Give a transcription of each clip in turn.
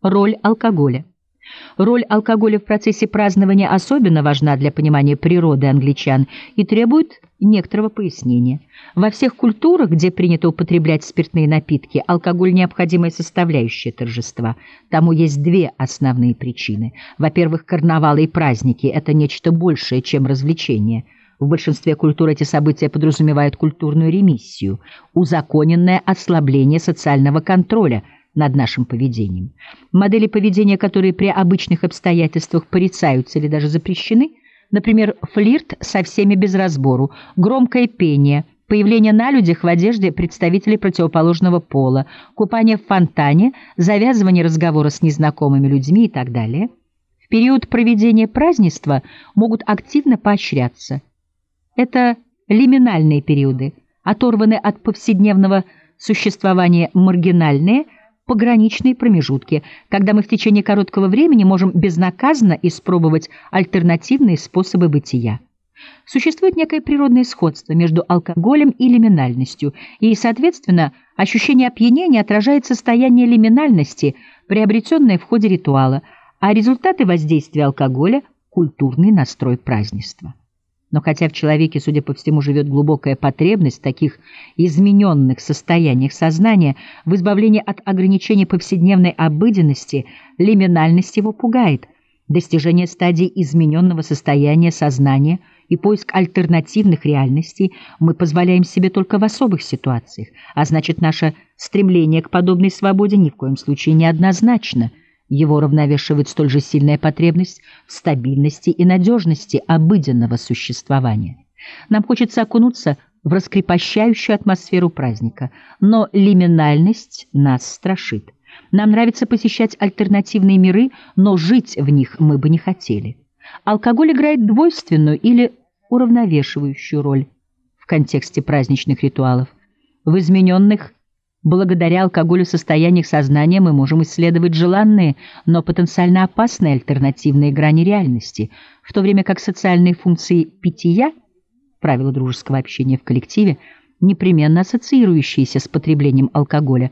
Роль алкоголя. Роль алкоголя в процессе празднования особенно важна для понимания природы англичан и требует некоторого пояснения. Во всех культурах, где принято употреблять спиртные напитки, алкоголь – необходимая составляющая торжества. Тому есть две основные причины. Во-первых, карнавалы и праздники – это нечто большее, чем развлечение. В большинстве культур эти события подразумевают культурную ремиссию, узаконенное ослабление социального контроля над нашим поведением. Модели поведения, которые при обычных обстоятельствах порицаются или даже запрещены, например, флирт со всеми без разбору, громкое пение, появление на людях в одежде представителей противоположного пола, купание в фонтане, завязывание разговора с незнакомыми людьми и так далее, в период проведения празднества могут активно поощряться. Это лиминальные периоды, оторванные от повседневного существования маргинальные, пограничные промежутки, когда мы в течение короткого времени можем безнаказанно испробовать альтернативные способы бытия. Существует некое природное сходство между алкоголем и лиминальностью, и, соответственно, ощущение опьянения отражает состояние лиминальности, приобретенное в ходе ритуала, а результаты воздействия алкоголя – культурный настрой празднества. Но хотя в человеке, судя по всему, живет глубокая потребность в таких измененных состояниях сознания, в избавлении от ограничений повседневной обыденности, лиминальность его пугает. Достижение стадии измененного состояния сознания и поиск альтернативных реальностей мы позволяем себе только в особых ситуациях, а значит, наше стремление к подобной свободе ни в коем случае не однозначно. Его равновешивает столь же сильная потребность в стабильности и надежности обыденного существования. Нам хочется окунуться в раскрепощающую атмосферу праздника, но лиминальность нас страшит. Нам нравится посещать альтернативные миры, но жить в них мы бы не хотели. Алкоголь играет двойственную или уравновешивающую роль в контексте праздничных ритуалов. В измененных благодаря алкоголю состояниях сознания мы можем исследовать желанные, но потенциально опасные альтернативные грани реальности, в то время как социальные функции питья, правила дружеского общения в коллективе, непременно ассоциирующиеся с потреблением алкоголя,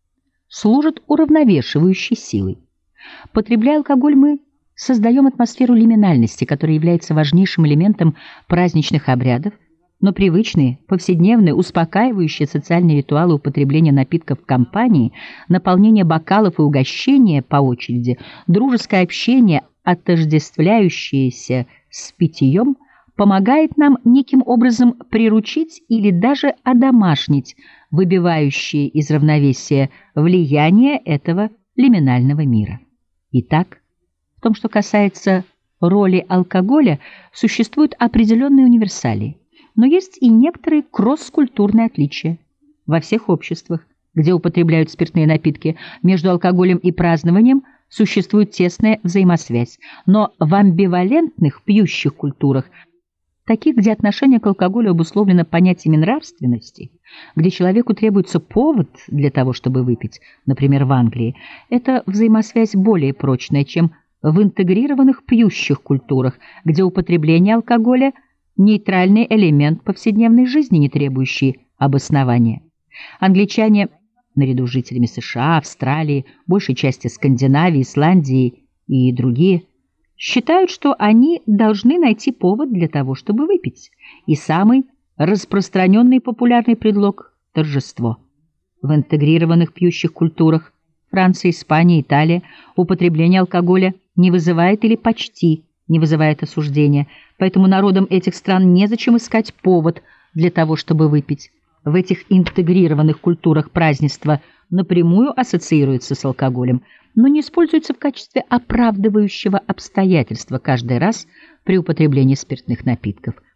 служат уравновешивающей силой. Потребляя алкоголь, мы создаем атмосферу лиминальности, которая является важнейшим элементом праздничных обрядов, но привычные, повседневные, успокаивающие социальные ритуалы употребления напитков в компании, наполнение бокалов и угощения по очереди, дружеское общение, отождествляющееся с питьем, помогает нам неким образом приручить или даже одомашнить выбивающие из равновесия влияние этого лиминального мира. Итак, в том, что касается роли алкоголя, существуют определенные универсалии. Но есть и некоторые кросс-культурные отличия. Во всех обществах, где употребляют спиртные напитки, между алкоголем и празднованием существует тесная взаимосвязь. Но в амбивалентных пьющих культурах, таких, где отношение к алкоголю обусловлено понятиями нравственности, где человеку требуется повод для того, чтобы выпить, например, в Англии, эта взаимосвязь более прочная, чем в интегрированных пьющих культурах, где употребление алкоголя – нейтральный элемент повседневной жизни, не требующий обоснования. Англичане, наряду с жителями США, Австралии, большей части Скандинавии, Исландии и другие, считают, что они должны найти повод для того, чтобы выпить. И самый распространенный и популярный предлог – торжество. В интегрированных пьющих культурах Франция, Испания, Италия употребление алкоголя не вызывает или почти не вызывает осуждения, поэтому народам этих стран незачем искать повод для того, чтобы выпить. В этих интегрированных культурах празднество напрямую ассоциируется с алкоголем, но не используется в качестве оправдывающего обстоятельства каждый раз при употреблении спиртных напитков.